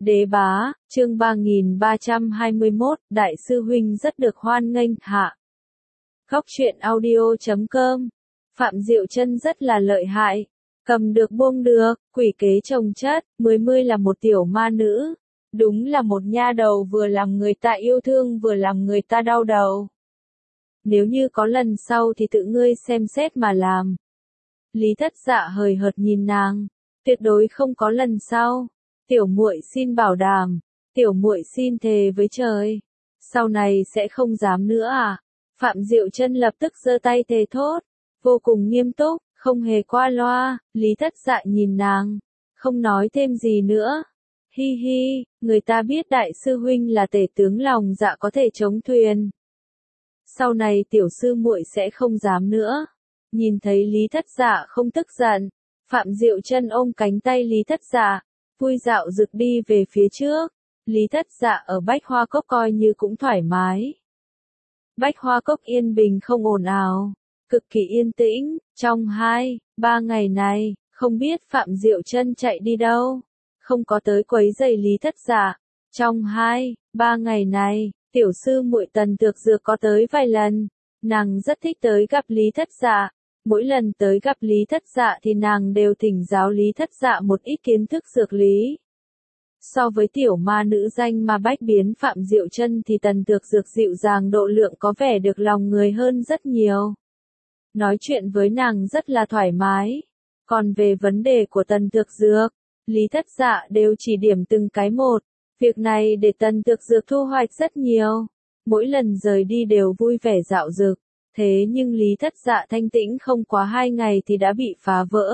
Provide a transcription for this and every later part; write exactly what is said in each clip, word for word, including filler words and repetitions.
Đế bá, chương ba nghìn ba trăm hai mươi mốt, Đại sư huynh rất được hoan nghênh, hạ. Góc truyện audio chấm com. Phạm Diệu Chân rất là lợi hại, cầm được buông được, quỷ kế chồng chất, mười mươi là một tiểu ma nữ. Đúng là một nha đầu vừa làm người ta yêu thương vừa làm người ta đau đầu. Nếu như có lần sau thì tự ngươi xem xét mà làm. Lý Thất Dạ hời hợt nhìn nàng, tuyệt đối không có lần sau. Tiểu muội xin bảo đảm, tiểu muội xin thề với trời, sau này sẽ không dám nữa à? Phạm Diệu Chân lập tức giơ tay thề thốt, vô cùng nghiêm túc, không hề qua loa. Lý Thất Dạ nhìn nàng, không nói thêm gì nữa. Hi hi, người ta biết đại sư huynh là tể tướng lòng dạ có thể chống thuyền. Sau này tiểu sư muội sẽ không dám nữa. Nhìn thấy Lý Thất Dạ không tức giận, Phạm Diệu Chân ôm cánh tay Lý Thất Dạ, vui dạo rực đi về phía trước. Lý Thất Dạ ở Bách Hoa Cốc coi như cũng thoải mái. Bách Hoa Cốc yên bình không ồn ào, cực kỳ yên tĩnh. Trong hai, ba ngày này, không biết Phạm Diệu Chân chạy đi đâu, không có tới quấy rầy Lý Thất Dạ. Trong hai, ba ngày này, tiểu sư muội Tần Tược Dược có tới vài lần, nàng rất thích tới gặp Lý Thất Dạ. Mỗi lần tới gặp Lý Thất Dạ thì nàng đều thỉnh giáo Lý Thất Dạ một ít kiến thức dược lý. So với tiểu ma nữ danh ma bách biến Phạm Diệu Chân thì Tần Tược Dược dịu dàng độ lượng có vẻ được lòng người hơn rất nhiều. Nói chuyện với nàng rất là thoải mái. Còn về vấn đề của Tần Tược Dược, Lý Thất Dạ đều chỉ điểm từng cái một. Việc này để Tần Tược Dược thu hoạch rất nhiều. Mỗi lần rời đi đều vui vẻ dạo dực. Thế nhưng Lý Thất Dạ thanh tĩnh không quá hai ngày thì đã bị phá vỡ.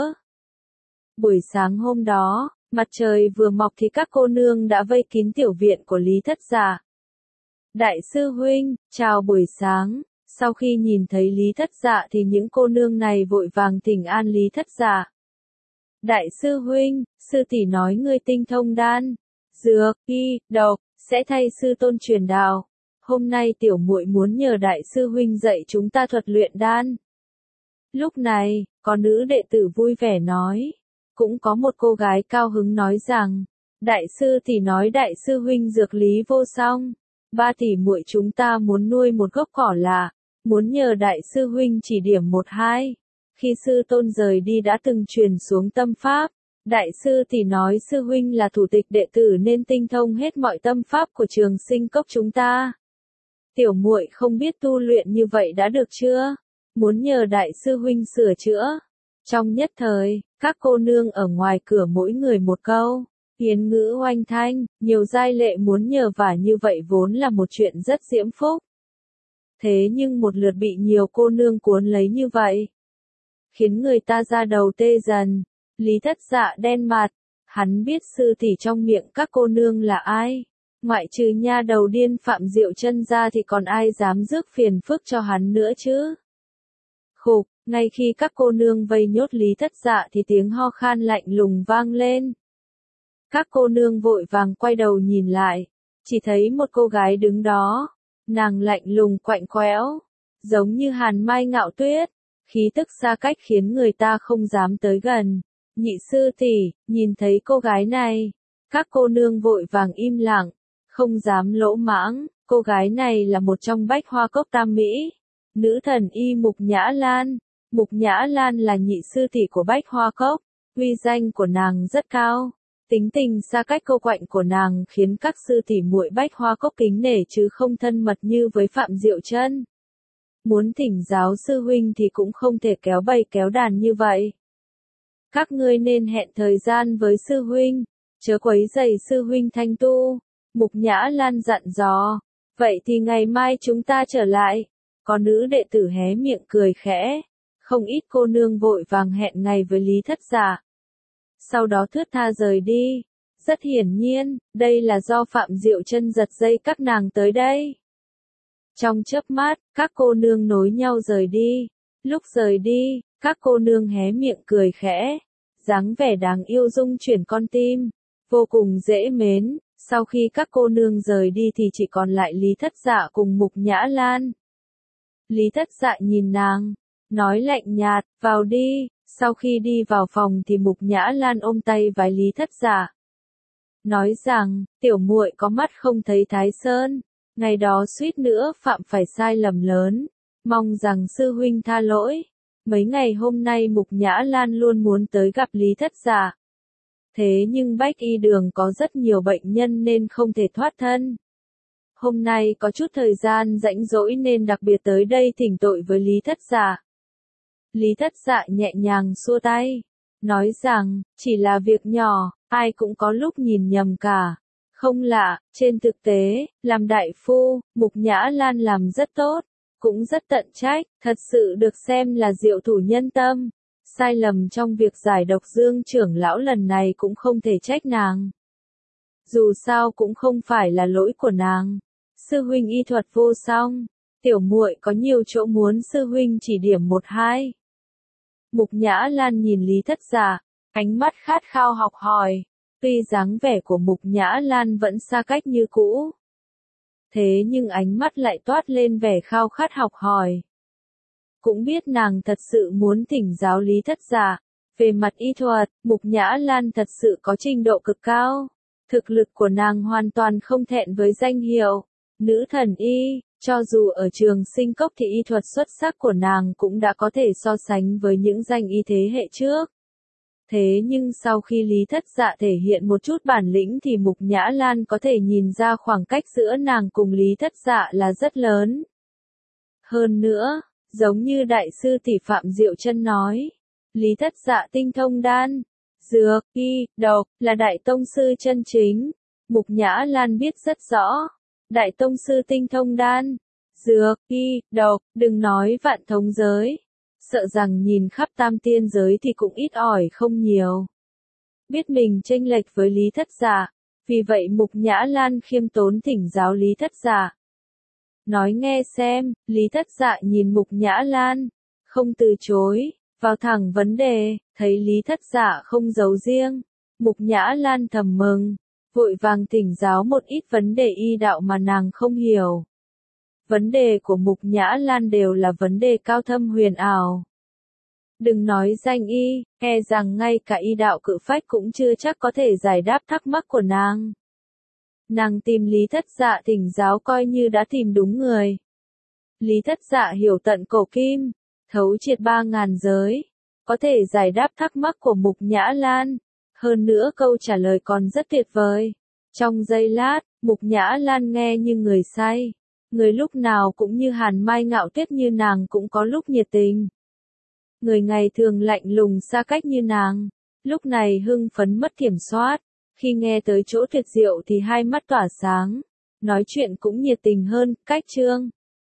Buổi sáng hôm đó, mặt trời vừa mọc thì các cô nương đã vây kín tiểu viện của Lý Thất Dạ. Đại sư huynh, chào buổi sáng. Sau khi nhìn thấy Lý Thất Dạ thì những cô nương này vội vàng thỉnh an Lý Thất Dạ. Đại sư huynh, sư tỷ nói ngươi tinh thông đan, dược, y, độc, sẽ thay sư tôn truyền đạo. Hôm nay tiểu muội muốn nhờ đại sư huynh dạy chúng ta thuật luyện đan. Lúc này, có nữ đệ tử vui vẻ nói. Cũng có một cô gái cao hứng nói rằng, đại sư tỷ nói đại sư huynh dược lý vô song. Ba tỷ muội chúng ta muốn nuôi một gốc cỏ lạ, muốn nhờ đại sư huynh chỉ điểm một hai. Khi sư tôn rời đi đã từng truyền xuống tâm pháp. Đại sư tỷ nói sư huynh là thủ tịch đệ tử nên tinh thông hết mọi tâm pháp của Trường Sinh Cốc chúng ta. Tiểu muội không biết tu luyện như vậy đã được chưa? Muốn nhờ đại sư huynh sửa chữa. Trong nhất thời, các cô nương ở ngoài cửa mỗi người một câu, hiến ngữ oanh thanh, nhiều giai lệ muốn nhờ vả như vậy vốn là một chuyện rất diễm phúc. Thế nhưng một lượt bị nhiều cô nương cuốn lấy như vậy, khiến người ta ra đầu tê dần. Lý Thất Dạ đen mặt, hắn biết sư tỷ trong miệng các cô nương là ai. Ngoại trừ nha đầu điên Phạm Diệu Chân ra thì còn ai dám rước phiền phức cho hắn nữa chứ? Khục, ngay khi các cô nương vây nhốt Lý Thất Dạ thì tiếng ho khan lạnh lùng vang lên. Các cô nương vội vàng quay đầu nhìn lại, chỉ thấy một cô gái đứng đó, nàng lạnh lùng quạnh quẽo, giống như hàn mai ngạo tuyết, khí tức xa cách khiến người ta không dám tới gần. Nhị sư tỷ, nhìn thấy cô gái này, các cô nương vội vàng im lặng, không dám lỗ mãng. Cô gái này là một trong Bách Hoa Cốc tam mỹ, nữ thần y Mục Nhã Lan. Mục Nhã Lan là nhị sư tỷ của Bách Hoa Cốc, uy danh của nàng rất cao. Tính tình xa cách cô quạnh của nàng khiến các sư tỷ muội Bách Hoa Cốc kính nể chứ không thân mật như với Phạm Diệu Chân. Muốn thỉnh giáo sư huynh thì cũng không thể kéo bầy kéo đàn như vậy. Các ngươi nên hẹn thời gian với sư huynh, chớ quấy rầy sư huynh thanh tu. Mục Nhã Lan dặn dò. Vậy thì ngày mai chúng ta trở lại. Có nữ đệ tử hé miệng cười khẽ. Không ít cô nương vội vàng hẹn ngày với Lý Thất Dạ. Sau đó thướt tha rời đi. Rất hiển nhiên, đây là do Phạm Diệu Chân giật dây các nàng tới đây. Trong chớp mắt, các cô nương nối nhau rời đi. Lúc rời đi, các cô nương hé miệng cười khẽ. Dáng vẻ đáng yêu dung chuyển con tim, vô cùng dễ mến. Sau khi các cô nương rời đi thì chỉ còn lại Lý Thất Dạ cùng Mục Nhã Lan. Lý Thất Dạ nhìn nàng, nói lạnh nhạt, vào đi. Sau khi đi vào phòng thì Mục Nhã Lan ôm tay vái Lý Thất Dạ. nói rằng, tiểu muội có mắt không thấy Thái Sơn, ngày đó suýt nữa phạm phải sai lầm lớn, mong rằng sư huynh tha lỗi. Mấy ngày hôm nay Mục Nhã Lan luôn muốn tới gặp Lý Thất Dạ. Thế nhưng Bách Y Đường có rất nhiều bệnh nhân nên không thể thoát thân. Hôm nay có chút thời gian rảnh rỗi nên đặc biệt tới đây thỉnh tội với Lý Thất Dạ. Lý Thất Dạ nhẹ nhàng xua tay, nói rằng, chỉ là việc nhỏ, ai cũng có lúc nhìn nhầm cả. Không lạ, trên thực tế, làm đại phu, Mục Nhã Lan làm rất tốt, cũng rất tận trách, thật sự được xem là diệu thủ nhân tâm. Sai lầm trong việc giải độc Dương trưởng lão lần này cũng không thể trách nàng. Dù sao cũng không phải là lỗi của nàng. Sư huynh y thuật vô song, tiểu muội có nhiều chỗ muốn sư huynh chỉ điểm một hai. Mục Nhã Lan nhìn Lý Thất Dạ, ánh mắt khát khao học hỏi. Tuy dáng vẻ của Mục Nhã Lan vẫn xa cách như cũ, thế nhưng ánh mắt lại toát lên vẻ khao khát học hỏi. Cũng biết nàng thật sự muốn thỉnh giáo Lý Thất Dạ. Về mặt y thuật, Mục Nhã Lan thật sự có trình độ cực cao. Thực lực của nàng hoàn toàn không thẹn với danh hiệu nữ thần y, cho dù ở Trường Sinh Cốc thì y thuật xuất sắc của nàng cũng đã có thể so sánh với những danh y thế hệ trước. Thế nhưng sau khi Lý Thất Dạ thể hiện một chút bản lĩnh thì Mục Nhã Lan có thể nhìn ra khoảng cách giữa nàng cùng Lý Thất Dạ là rất lớn. Hơn nữa, giống như đại sư tỷ Phạm Diệu Chân nói, Lý Thất Dạ tinh thông đan, dược, y, độc, là đại tông sư chân chính. Mục Nhã Lan biết rất rõ, đại tông sư tinh thông đan, dược, y, độc, đừng nói vạn thống giới. Sợ rằng nhìn khắp tam tiên giới thì cũng ít ỏi không nhiều. Biết mình chênh lệch với Lý Thất Dạ, vì vậy Mục Nhã Lan khiêm tốn thỉnh giáo Lý Thất Dạ. Nói nghe xem, Lý Thất Dạ nhìn Mục Nhã Lan, không từ chối, vào thẳng vấn đề, thấy Lý Thất Dạ không giấu riêng. Mục Nhã Lan thầm mừng, vội vàng thỉnh giáo một ít vấn đề y đạo mà nàng không hiểu. Vấn đề của Mục Nhã Lan đều là vấn đề cao thâm huyền ảo. Đừng nói danh y, e rằng ngay cả y đạo cự phách cũng chưa chắc có thể giải đáp thắc mắc của nàng. Nàng tìm Lý Thất Dạ thỉnh giáo coi như đã tìm đúng người. Lý Thất Dạ hiểu tận cổ kim, thấu triệt ba ngàn giới, có thể giải đáp thắc mắc của Mục Nhã Lan. Hơn nữa câu trả lời còn rất tuyệt vời. Trong giây lát, Mục Nhã Lan nghe như người say. Người lúc nào cũng như hàn mai ngạo tuyết như nàng cũng có lúc nhiệt tình. Người ngày thường lạnh lùng xa cách như nàng, lúc này hưng phấn mất kiểm soát. Khi nghe tới chỗ tuyệt diệu thì hai mắt tỏa sáng, nói chuyện cũng nhiệt tình hơn, cách chương.